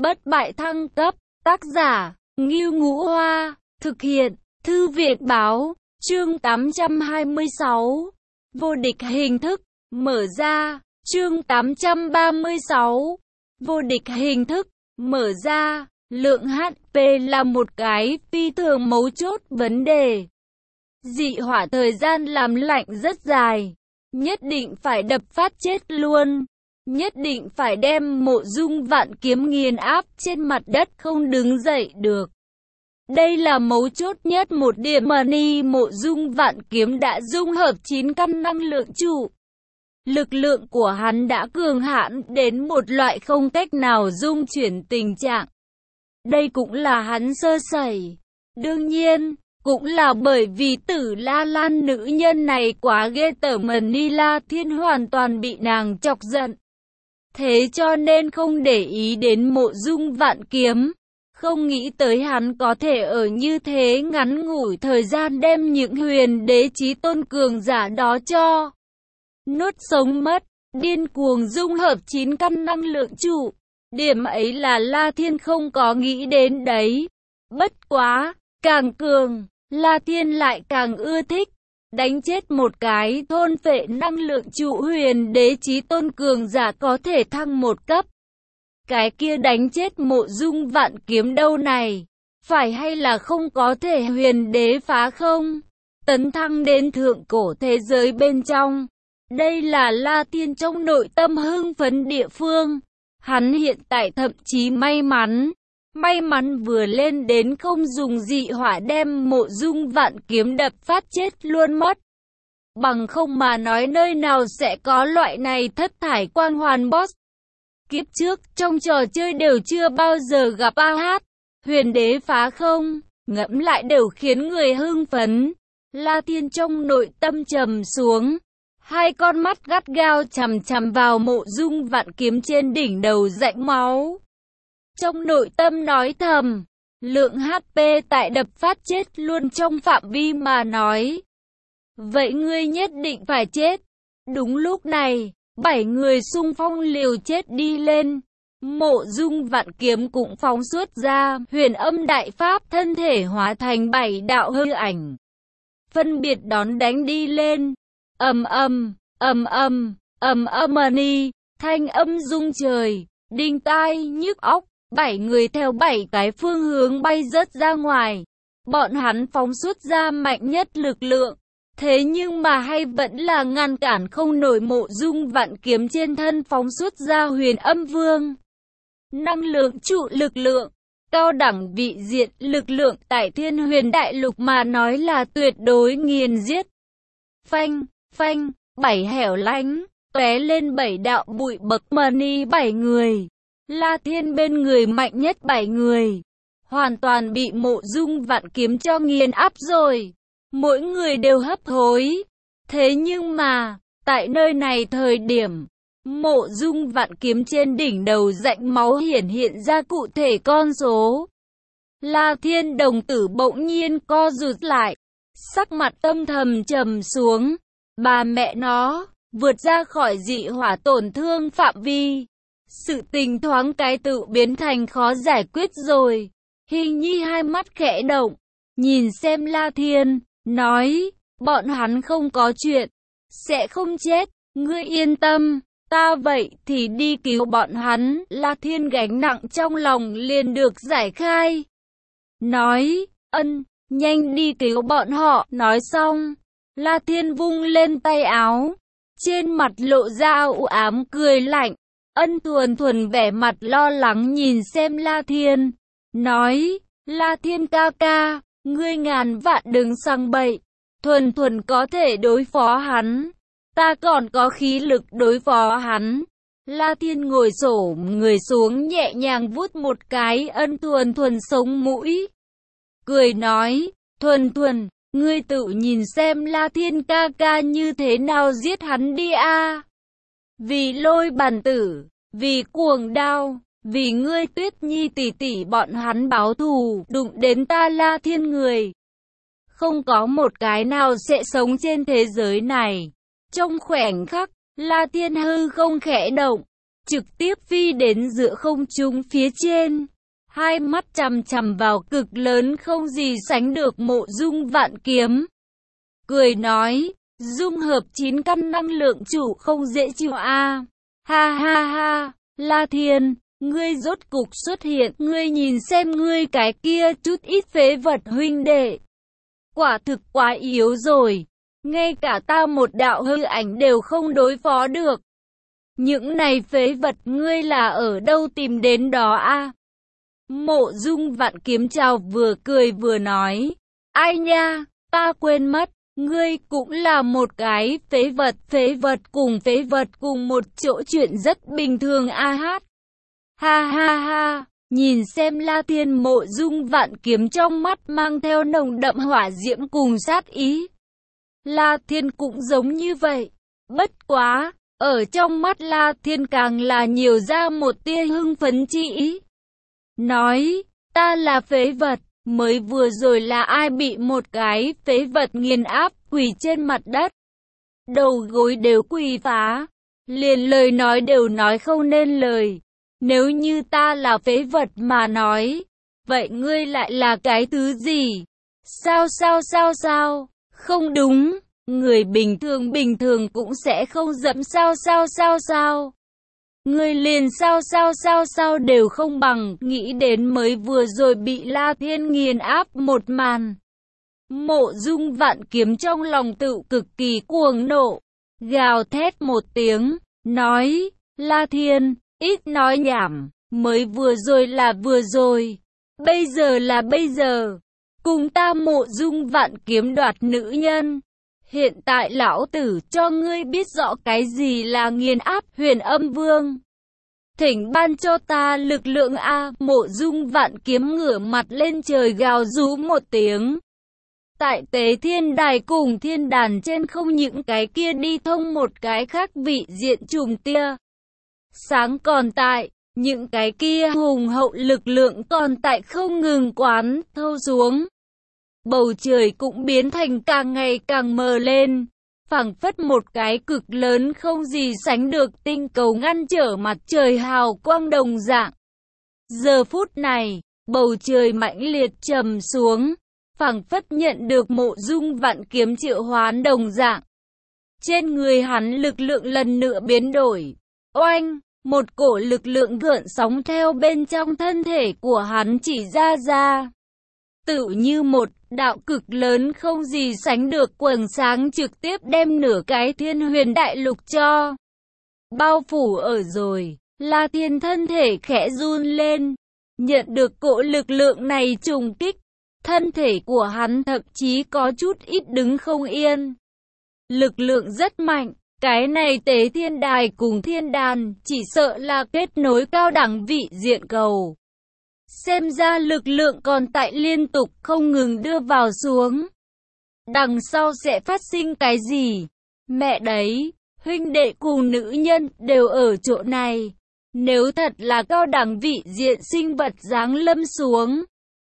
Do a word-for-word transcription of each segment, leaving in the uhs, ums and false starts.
Bất bại thăng cấp, tác giả, Ngưu Ngũ Hoa, thực hiện, Thư viện Báo, chương tám trăm hai mươi sáu, vô địch hình thức, mở ra, chương tám trăm ba mươi sáu, vô địch hình thức, mở ra, lượng hát pê là một cái phi thường mấu chốt vấn đề. Dị hỏa thời gian làm lạnh rất dài, nhất định phải đập phát chết luôn. Nhất định phải đem Mộ Dung Vạn Kiếm nghiền áp trên mặt đất không đứng dậy được. Đây là mấu chốt nhất một điểm mà Ni Mộ Dung Vạn Kiếm đã dung hợp chín căn năng lượng trụ. Lực lượng của hắn đã cường hãn đến một loại không cách nào dung chuyển tình trạng. Đây cũng là hắn sơ sẩy. Đương nhiên, cũng là bởi vì Tử La Lan nữ nhân này quá ghê tởm mà Ni La Thiên hoàn toàn bị nàng chọc giận. Thế cho nên không để ý đến Mộ Dung Vạn Kiếm. Không nghĩ tới hắn có thể ở như thế ngắn ngủi thời gian đem những huyền đế chí tôn cường giả đó cho nuốt sống mất, điên cuồng dung hợp chín căn năng lượng trụ. Điểm ấy là La Thiên không có nghĩ đến đấy. Bất quá, càng cường, La Thiên lại càng ưa thích. Đánh chết một cái thôn phệ năng lượng trụ huyền đế chí tôn cường giả có thể thăng một cấp. Cái kia đánh chết Mộ Dung Vạn Kiếm đâu này? Phải hay là không có thể huyền đế phá không? Tấn thăng đến thượng cổ thế giới bên trong. Đây là La Thiên trong nội tâm hưng phấn địa phương. Hắn hiện tại thậm chí may mắn. May mắn vừa lên đến không dùng dị hỏa đem Mộ Dung Vạn Kiếm đập phát chết luôn mất. Bằng không mà nói nơi nào sẽ có loại này thất thải quang hoàn boss. Kiếp trước trong trò chơi đều chưa bao giờ gặp a hát. Huyền đế phá không, ngẫm lại đều khiến người hưng phấn. La Thiên trong nội tâm trầm xuống. Hai con mắt gắt gao chằm chằm vào Mộ Dung Vạn Kiếm trên đỉnh đầu rãnh máu. Trong nội tâm nói thầm, lượng hát pê tại đập phát chết luôn trong phạm vi mà nói. Vậy ngươi nhất định phải chết. Đúng lúc này, bảy người xung phong liều chết đi lên. Mộ Dung Vạn Kiếm cũng phóng xuất ra huyền âm đại pháp, thân thể hóa thành bảy đạo hư ảnh. Phân biệt đón đánh đi lên. Ầm ầm, ầm ầm, ầm ầm ni, thanh âm rung trời, đinh tai nhức óc. Bảy người theo bảy cái phương hướng bay rớt ra ngoài. Bọn hắn phóng xuất ra mạnh nhất lực lượng. Thế nhưng mà hay vẫn là ngăn cản không nổi Mộ Dung Vạn Kiếm trên thân phóng xuất ra huyền âm vương. Năng lượng trụ lực lượng, cao đẳng vị diện lực lượng tại Thiên Huyền Đại Lục mà nói là tuyệt đối nghiền giết. Phanh, phanh, bảy hẻo lánh, tóe lên bảy đạo bụi bậc mà ni bảy người. La Thiên bên người mạnh nhất bảy người, hoàn toàn bị Mộ Dung Vạn Kiếm cho nghiền áp rồi. Mỗi người đều hấp hối. Thế nhưng mà, tại nơi này thời điểm, Mộ Dung Vạn Kiếm trên đỉnh đầu rãnh máu hiển hiện ra cụ thể con số. La Thiên đồng tử bỗng nhiên co rụt lại, sắc mặt âm thầm trầm xuống. Bà mẹ nó, vượt ra khỏi dị hỏa tổn thương phạm vi. Sự tình thoáng cái tự biến thành khó giải quyết rồi. Hình Nhi hai mắt khẽ động, nhìn xem La Thiên, nói, bọn hắn không có chuyện, sẽ không chết, ngươi yên tâm, ta vậy thì đi cứu bọn hắn. La Thiên gánh nặng trong lòng liền được giải khai. Nói, ân, nhanh đi cứu bọn họ. Nói xong, La Thiên vung lên tay áo, trên mặt lộ ra u ám cười lạnh. Ân Thuần Thuần vẻ mặt lo lắng nhìn xem La Thiên, nói, La Thiên ca ca, ngươi ngàn vạn đừng sang bậy, Thuần Thuần có thể đối phó hắn, ta còn có khí lực đối phó hắn. La Thiên ngồi xổm người xuống nhẹ nhàng vuốt một cái Ân Thuần Thuần sống mũi, cười nói, Thuần Thuần, ngươi tự nhìn xem La Thiên ca ca như thế nào giết hắn đi a. Vì lôi bàn tử, vì cuồng đao, vì ngươi Tuyết Nhi tỷ tỷ bọn hắn báo thù, đụng đến ta La Thiên người. Không có một cái nào sẽ sống trên thế giới này. Trong khoảnh khắc, La Thiên hư không khẽ động, trực tiếp phi đến giữa không trung phía trên. Hai mắt chằm chằm vào cực lớn không gì sánh được Mộ Dung Vạn Kiếm. Cười nói, dung hợp chín căn năng lượng chủ không dễ chịu a. À. Ha ha ha, La Thiên, ngươi rốt cục xuất hiện, ngươi nhìn xem ngươi cái kia chút ít phế vật huynh đệ. Quả thực quá yếu rồi, ngay cả ta một đạo hư ảnh đều không đối phó được. Những này phế vật ngươi là ở đâu tìm đến đó a? À? Mộ Dung Vạn Kiếm chào vừa cười vừa nói, ai nha, ta quên mất, ngươi cũng là một cái phế vật, phế vật cùng phế vật cùng một chỗ chuyện rất bình thường a hát. Ha ha ha, nhìn xem La Thiên. Mộ Dung Vạn Kiếm trong mắt mang theo nồng đậm hỏa diễm cùng sát ý. La Thiên cũng giống như vậy, bất quá, ở trong mắt La Thiên càng là nhiều ra một tia hưng phấn chi ý. Nói, ta là phế vật, mới vừa rồi là ai bị một cái phế vật nghiền áp quỳ trên mặt đất. Đầu gối đều quỳ phá, liền lời nói đều nói không nên lời. Nếu như ta là phế vật mà nói, vậy ngươi lại là cái thứ gì? Sao sao sao sao? Không đúng, người bình thường bình thường cũng sẽ không dẫm sao sao sao sao. Ngươi liền sao sao sao sao đều không bằng, nghĩ đến mới vừa rồi bị La Thiên nghiền áp một màn. Mộ Dung Vạn Kiếm trong lòng tự cực kỳ cuồng nộ, gào thét một tiếng, nói, La Thiên, ít nói nhảm, mới vừa rồi là vừa rồi, bây giờ là bây giờ, cùng ta Mộ Dung Vạn Kiếm đoạt nữ nhân. Hiện tại lão tử cho ngươi biết rõ cái gì là nghiền áp Huyền Âm Vương. Thỉnh ban cho ta lực lượng a. Mộ Dung Vạn Kiếm ngửa mặt lên trời gào rú một tiếng. Tại Tế Thiên Đài cùng thiên đàn trên không những cái kia đi thông một cái khác vị diện trùng tia sáng còn tại, những cái kia hùng hậu lực lượng còn tại không ngừng quán thâu xuống. Bầu trời cũng biến thành càng ngày càng mờ lên, phảng phất một cái cực lớn không gì sánh được tinh cầu ngăn trở mặt trời hào quang đồng dạng. Giờ phút này, bầu trời mãnh liệt trầm xuống, phảng phất nhận được Mộ Dung Vạn Kiếm triệu hoán đồng dạng. Trên người hắn lực lượng lần nữa biến đổi. Oanh, một cổ lực lượng gợn sóng theo bên trong thân thể của hắn chỉ ra ra. Tự như một đạo cực lớn không gì sánh được quầng sáng trực tiếp đem nửa cái Thiên Huyền Đại Lục cho bao phủ ở rồi. La Thiên thân thể khẽ run lên, nhận được cỗ lực lượng này trùng kích, thân thể của hắn thậm chí có chút ít đứng không yên. Lực lượng rất mạnh, cái này Tế Thiên Đài cùng thiên đàn chỉ sợ là kết nối cao đẳng vị diện cầu. Xem ra lực lượng còn tại liên tục không ngừng đưa vào xuống. Đằng sau sẽ phát sinh cái gì? Mẹ đấy, huynh đệ cùng nữ nhân đều ở chỗ này. Nếu thật là cao đẳng vị diện sinh vật giáng lâm xuống,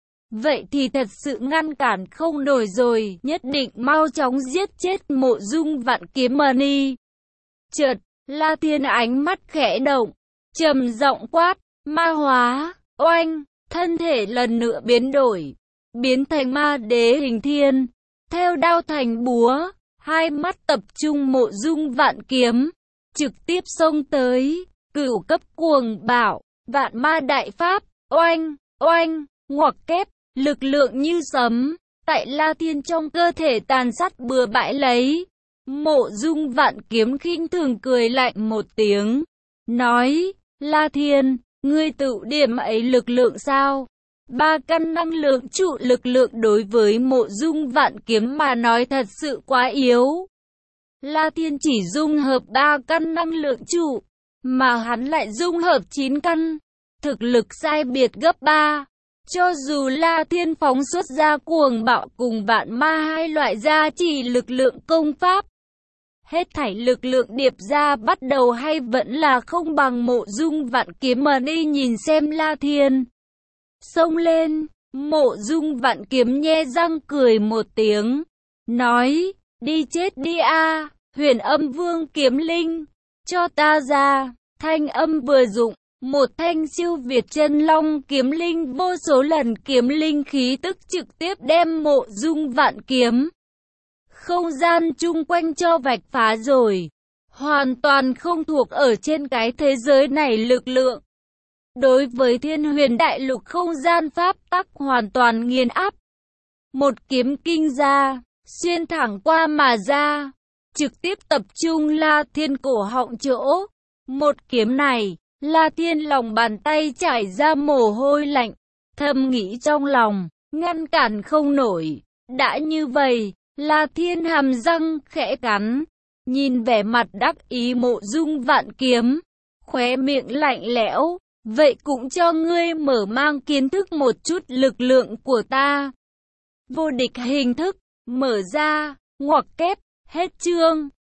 vậy thì thật sự ngăn cản không nổi rồi, nhất định mau chóng giết chết Mộ Dung Vạn Kiếm Money. Chợt, La Thiên ánh mắt khẽ động, trầm giọng quát, ma hóa, oanh, thân thể lần nữa biến đổi, biến thành ma đế hình thiên, theo đao thành búa, hai mắt tập trung Mộ Dung Vạn Kiếm, trực tiếp xông tới, cửu cấp cuồng bạo, vạn ma đại pháp, oanh, oanh, ngoặc kép, lực lượng như sấm, tại La Thiên trong cơ thể tàn sát bừa bãi lấy. Mộ Dung Vạn Kiếm khinh thường cười lạnh một tiếng, nói, La Thiên, ngươi tự điểm ấy lực lượng sao? Ba căn năng lượng trụ lực lượng đối với Mộ Dung Vạn Kiếm mà nói thật sự quá yếu. La Thiên chỉ dung hợp ba căn năng lượng trụ, mà hắn lại dung hợp chín căn, thực lực sai biệt gấp ba. Cho dù La Thiên phóng xuất ra cuồng bạo cùng vạn ma hai loại gia trì lực lượng công pháp, hết thảy lực lượng điệp ra bắt đầu hay vẫn là không bằng Mộ Dung Vạn Kiếm mà đi. Nhìn xem La Thiên xông lên, Mộ Dung Vạn Kiếm nhe răng cười một tiếng, nói, đi chết đi a, Huyền Âm Vương Kiếm Linh, cho ta ra. Thanh âm vừa dụng, một thanh siêu việt chân long kiếm linh vô số lần kiếm linh khí tức trực tiếp đem Mộ Dung Vạn Kiếm. Không gian chung quanh cho vạch phá rồi. Hoàn toàn không thuộc ở trên cái thế giới này lực lượng. Đối với Thiên Huyền Đại Lục không gian pháp tắc hoàn toàn nghiền áp. Một kiếm kinh ra, xuyên thẳng qua mà ra, trực tiếp tập trung La Thiên cổ họng chỗ. Một kiếm này, La Thiên lòng bàn tay chảy ra mồ hôi lạnh, thầm nghĩ trong lòng, ngăn cản không nổi. Đã như vậy, La Thiên hàm răng khẽ cắn, nhìn vẻ mặt đắc ý Mộ Dung Vạn Kiếm, khóe miệng lạnh lẽo, vậy cũng cho ngươi mở mang kiến thức một chút lực lượng của ta. Vô địch hình thức, mở ra, ngoặc kép, hết chương.